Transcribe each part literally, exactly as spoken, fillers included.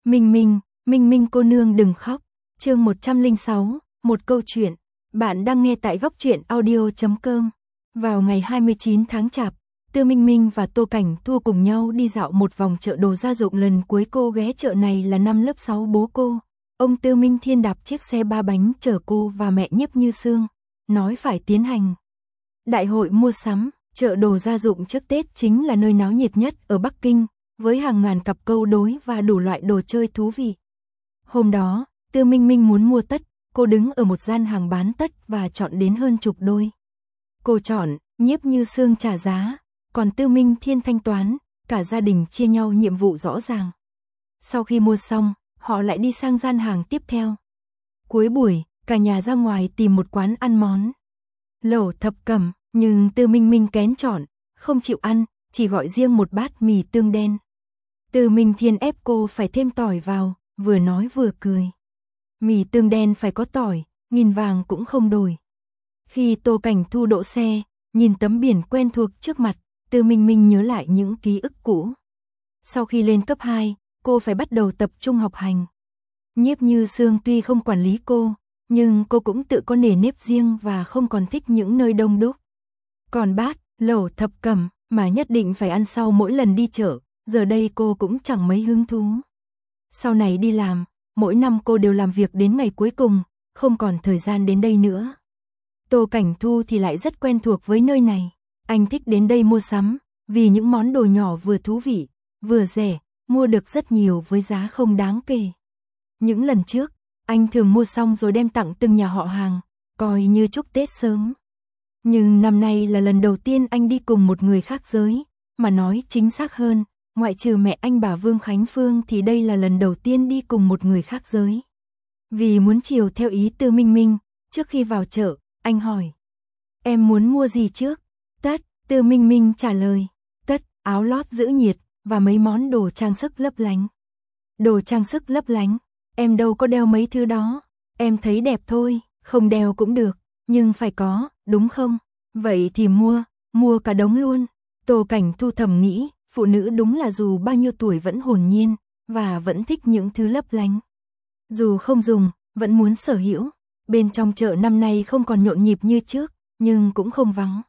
Minh Minh, Minh Minh cô nương đừng khóc. Chương một trăm lẻ sáu, một câu chuyện. Bạn đang nghe tại góc truyện audio chấm com. Vào ngày hai mươi chín tháng Chạp, Tư Minh Minh và Tô Cảnh Thu cùng nhau đi dạo một vòng chợ đồ gia dụng. Lần cuối cô ghé chợ này là năm lớp sáu bố cô. Ông Tư Minh Thiên đạp chiếc xe ba bánh chở cô và mẹ Nhiếp Như Sương, nói phải tiến hành đại hội mua sắm. Chợ đồ gia dụng trước Tết chính là nơi náo nhiệt nhất ở Bắc Kinh, với hàng ngàn cặp câu đối và đủ loại đồ chơi thú vị. Hôm đó, Tư Minh Minh muốn mua tất, cô đứng ở một gian hàng bán tất và chọn đến hơn chục đôi. Cô chọn, Nhiếp Như Sương trả giá, còn Tư Minh Thiên thanh toán, cả gia đình chia nhau nhiệm vụ rõ ràng. Sau khi mua xong, họ lại đi sang gian hàng tiếp theo. Cuối buổi, cả nhà ra ngoài tìm một quán ăn món lẩu thập cẩm, nhưng Tư Minh Minh kén chọn, không chịu ăn, chỉ gọi riêng một bát mì tương đen. Tư Minh Thiên ép cô phải thêm tỏi vào, vừa nói vừa cười. Mì tương đen phải có tỏi, nghìn vàng cũng không đổi. Khi Tô Cảnh Thu đỗ xe, nhìn tấm biển quen thuộc trước mặt, Tư Minh Minh nhớ lại những ký ức cũ. Sau khi lên cấp hai, cô phải bắt đầu tập trung học hành. Nhiếp Như Sương tuy không quản lý cô, nhưng cô cũng tự có nề nếp riêng và không còn thích những nơi đông đúc. Còn bát lẩu thập cẩm mà nhất định phải ăn sau mỗi lần đi chợ, giờ đây cô cũng chẳng mấy hứng thú. Sau này đi làm, mỗi năm cô đều làm việc đến ngày cuối cùng, không còn thời gian đến đây nữa. Tô Cảnh Thu thì lại rất quen thuộc với nơi này. Anh thích đến đây mua sắm, vì những món đồ nhỏ vừa thú vị, vừa rẻ, mua được rất nhiều với giá không đáng kể. Những lần trước, anh thường mua xong rồi đem tặng từng nhà họ hàng, coi như chúc Tết sớm. Nhưng năm nay là lần đầu tiên anh đi cùng một người khác giới, mà nói chính xác hơn, ngoại trừ mẹ anh bà Vương Khánh Phương thì đây là lần đầu tiên đi cùng một người khác giới. Vì muốn chiều theo ý Tư Minh Minh, trước khi vào chợ, anh hỏi: "Em muốn mua gì trước?" "Tất", Tư Minh Minh trả lời. "Tất, áo lót giữ nhiệt và mấy món đồ trang sức lấp lánh." "Đồ trang sức lấp lánh? Em đâu có đeo mấy thứ đó. Em thấy đẹp thôi, không đeo cũng được, nhưng phải có, đúng không? Vậy thì mua, mua cả đống luôn." Tô Cảnh Thu thầm nghĩ, phụ nữ đúng là dù bao nhiêu tuổi vẫn hồn nhiên, và vẫn thích những thứ lấp lánh. Dù không dùng, vẫn muốn sở hữu. Bên trong chợ năm nay không còn nhộn nhịp như trước, nhưng cũng không vắng.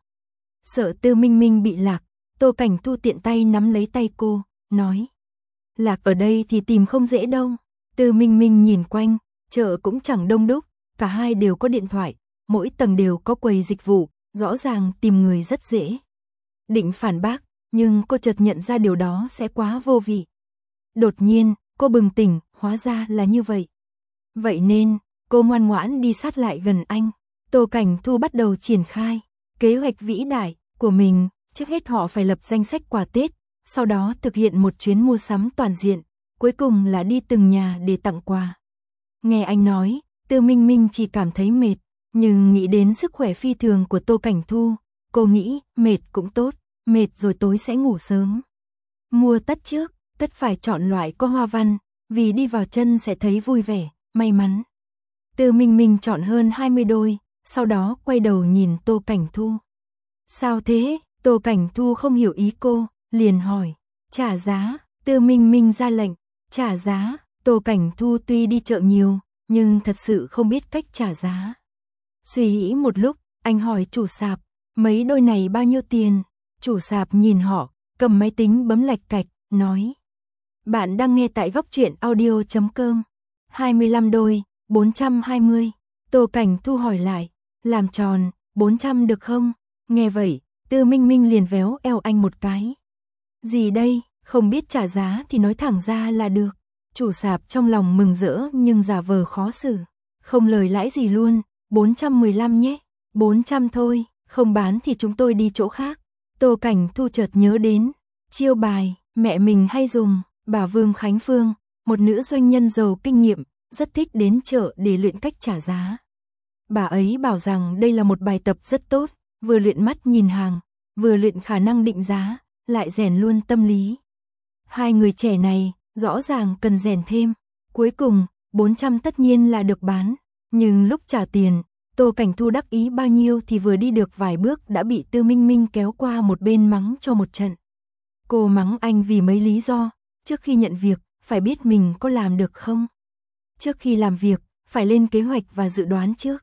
Sợ Tư Minh Minh bị lạc, Tô Cảnh Thu tiện tay nắm lấy tay cô, nói: "Lạc ở đây thì tìm không dễ đâu." Tư Minh Minh nhìn quanh, chợ cũng chẳng đông đúc, cả hai đều có điện thoại, mỗi tầng đều có quầy dịch vụ, rõ ràng tìm người rất dễ. Định phản bác, nhưng cô chợt nhận ra điều đó sẽ quá vô vị. Đột nhiên, cô bừng tỉnh, hóa ra là như vậy. Vậy nên, cô ngoan ngoãn đi sát lại gần anh. Tô Cảnh Thu bắt đầu triển khai kế hoạch vĩ đại của mình. Trước hết họ phải lập danh sách quà Tết, sau đó thực hiện một chuyến mua sắm toàn diện, cuối cùng là đi từng nhà để tặng quà. Nghe anh nói, Tư Minh Minh chỉ cảm thấy mệt, nhưng nghĩ đến sức khỏe phi thường của Tô Cảnh Thu, cô nghĩ mệt cũng tốt, mệt rồi tối sẽ ngủ sớm. Mua tất trước, tất phải chọn loại có hoa văn, vì đi vào chân sẽ thấy vui vẻ, may mắn. Tư Minh Minh chọn hơn hai mươi đôi, sau đó quay đầu nhìn Tô Cảnh Thu. "Sao thế?" Tô Cảnh Thu không hiểu ý cô, liền hỏi. "Trả giá." Tư Minh Minh ra lệnh. "Trả giá." Tô Cảnh Thu tuy đi chợ nhiều, nhưng thật sự không biết cách trả giá. Suy nghĩ một lúc, anh hỏi chủ sạp: "Mấy đôi này bao nhiêu tiền?" Chủ sạp nhìn họ, cầm máy tính bấm lạch cạch, nói: "Bạn đang nghe tại góc truyện audio chấm com. hai mươi lăm đôi, bốn trăm hai mươi. Tô Cảnh Thu hỏi lại: "Làm tròn, bốn trăm được không?" Nghe vậy, Tư Minh Minh liền véo eo anh một cái. "Gì đây, không biết trả giá thì nói thẳng ra là được." Chủ sạp trong lòng mừng rỡ nhưng giả vờ khó xử. "Không lời lãi gì luôn, bốn trăm mười lăm nhé." "bốn trăm thôi, không bán thì chúng tôi đi chỗ khác." Tô Cảnh Thu chợt nhớ đến chiêu bài mẹ mình hay dùng. Bà Vương Khánh Phương, một nữ doanh nhân giàu kinh nghiệm, rất thích đến chợ để luyện cách trả giá. Bà ấy bảo rằng đây là một bài tập rất tốt, vừa luyện mắt nhìn hàng, vừa luyện khả năng định giá, lại rèn luôn tâm lý. Hai người trẻ này rõ ràng cần rèn thêm. Cuối cùng, bốn trăm tất nhiên là được bán, nhưng lúc trả tiền, Tô Cảnh Thu đắc ý bao nhiêu thì vừa đi được vài bước đã bị Tư Minh Minh kéo qua một bên mắng cho một trận. Cô mắng anh vì mấy lý do: trước khi nhận việc, phải biết mình có làm được không. Trước khi làm việc, phải lên kế hoạch và dự đoán trước.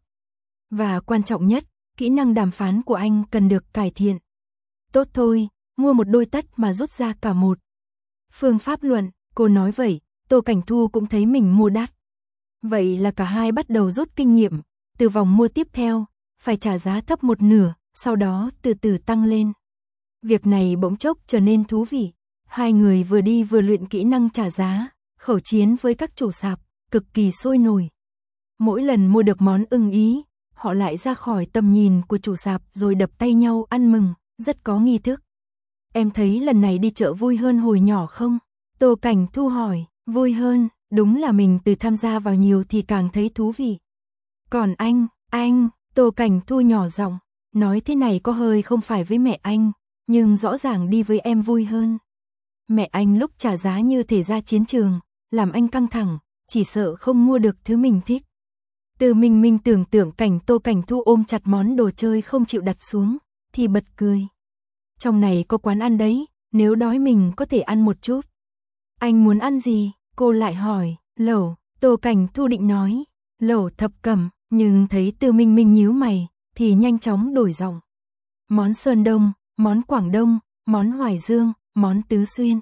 Và quan trọng nhất, kỹ năng đàm phán của anh cần được cải thiện. Tốt thôi, mua một đôi tất mà rút ra cả một phương pháp luận, cô nói vậy, Tô Cảnh Thu cũng thấy mình mua đắt. Vậy là cả hai bắt đầu rút kinh nghiệm, từ vòng mua tiếp theo, phải trả giá thấp một nửa, sau đó từ từ tăng lên. Việc này bỗng chốc trở nên thú vị. Hai người vừa đi vừa luyện kỹ năng trả giá, khẩu chiến với các chủ sạp, cực kỳ sôi nổi. Mỗi lần mua được món ưng ý, họ lại ra khỏi tầm nhìn của chủ sạp rồi đập tay nhau ăn mừng, rất có nghi thức. Em thấy lần này đi chợ vui hơn hồi nhỏ không? Tô Cảnh Thu hỏi, vui hơn, đúng là mình từ tham gia vào nhiều thì càng thấy thú vị. Còn anh, anh, Tô Cảnh Thu nhỏ giọng, nói thế này có hơi không phải với mẹ anh, nhưng rõ ràng đi với em vui hơn. Mẹ anh lúc trả giá như thể ra chiến trường, làm anh căng thẳng, chỉ sợ không mua được thứ mình thích. Từ Minh Minh tưởng tượng cảnh Tô Cảnh Thu ôm chặt món đồ chơi không chịu đặt xuống, thì bật cười. Trong này có quán ăn đấy, nếu đói mình có thể ăn một chút. Anh muốn ăn gì? Cô lại hỏi. Lẩu. Tô Cảnh Thu định nói lẩu thập cẩm, nhưng thấy Từ Minh Minh nhíu mày, thì nhanh chóng đổi giọng. Món Sơn Đông, món Quảng Đông, món Hoài Dương, món Tứ Xuyên.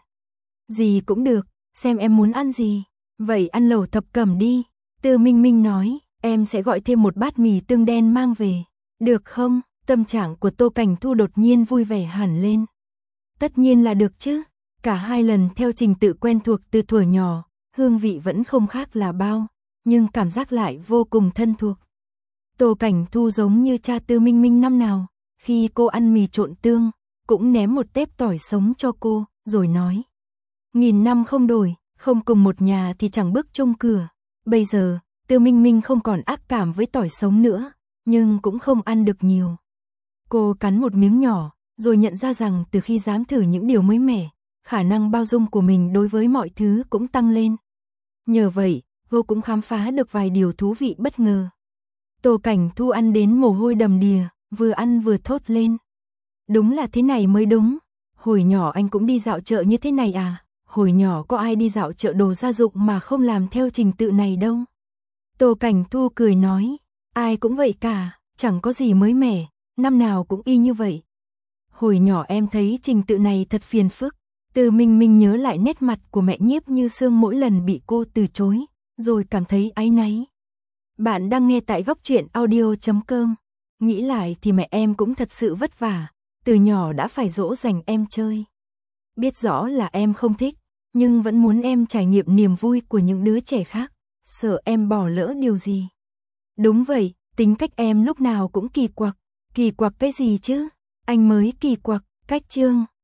Gì cũng được, xem em muốn ăn gì. Vậy ăn lẩu thập cẩm đi. Từ Minh Minh nói, em sẽ gọi thêm một bát mì tương đen mang về. Được không? Tâm trạng của Tô Cảnh Thu đột nhiên vui vẻ hẳn lên. Tất nhiên là được chứ. Cả hai lần theo trình tự quen thuộc từ thuở nhỏ, hương vị vẫn không khác là bao, nhưng cảm giác lại vô cùng thân thuộc. Tô Cảnh Thu giống như cha Từ Minh Minh năm nào, khi cô ăn mì trộn tương, cũng ném một tép tỏi sống cho cô, rồi nói. Nghìn năm không đổi, không cùng một nhà thì chẳng bước chung cửa. Bây giờ, Từ Minh Minh không còn ác cảm với tỏi sống nữa, nhưng cũng không ăn được nhiều. Cô cắn một miếng nhỏ, rồi nhận ra rằng từ khi dám thử những điều mới mẻ, khả năng bao dung của mình đối với mọi thứ cũng tăng lên. Nhờ vậy, cô cũng khám phá được vài điều thú vị bất ngờ. Tô Cảnh Thu ăn đến mồ hôi đầm đìa, vừa ăn vừa thốt lên. Đúng là thế này mới đúng. Hồi nhỏ anh cũng đi dạo chợ như thế này à? Hồi nhỏ có ai đi dạo chợ đồ gia dụng mà không làm theo trình tự này đâu. Tô Cảnh Thu cười nói, ai cũng vậy cả, chẳng có gì mới mẻ, năm nào cũng y như vậy. Hồi nhỏ em thấy trình tự này thật phiền phức. Từ Minh Minh nhớ lại nét mặt của mẹ Nhiếp Như Sương mỗi lần bị cô từ chối, rồi cảm thấy áy náy. Bạn đang nghe tại góc truyện audio chấm com. Nghĩ lại thì mẹ em cũng thật sự vất vả, từ nhỏ đã phải dỗ dành em chơi. Biết rõ là em không thích, nhưng vẫn muốn em trải nghiệm niềm vui của những đứa trẻ khác, sợ em bỏ lỡ điều gì. Đúng vậy, tính cách em lúc nào cũng kỳ quặc. Kỳ quặc cái gì chứ? Anh mới kỳ quặc, cách Trương.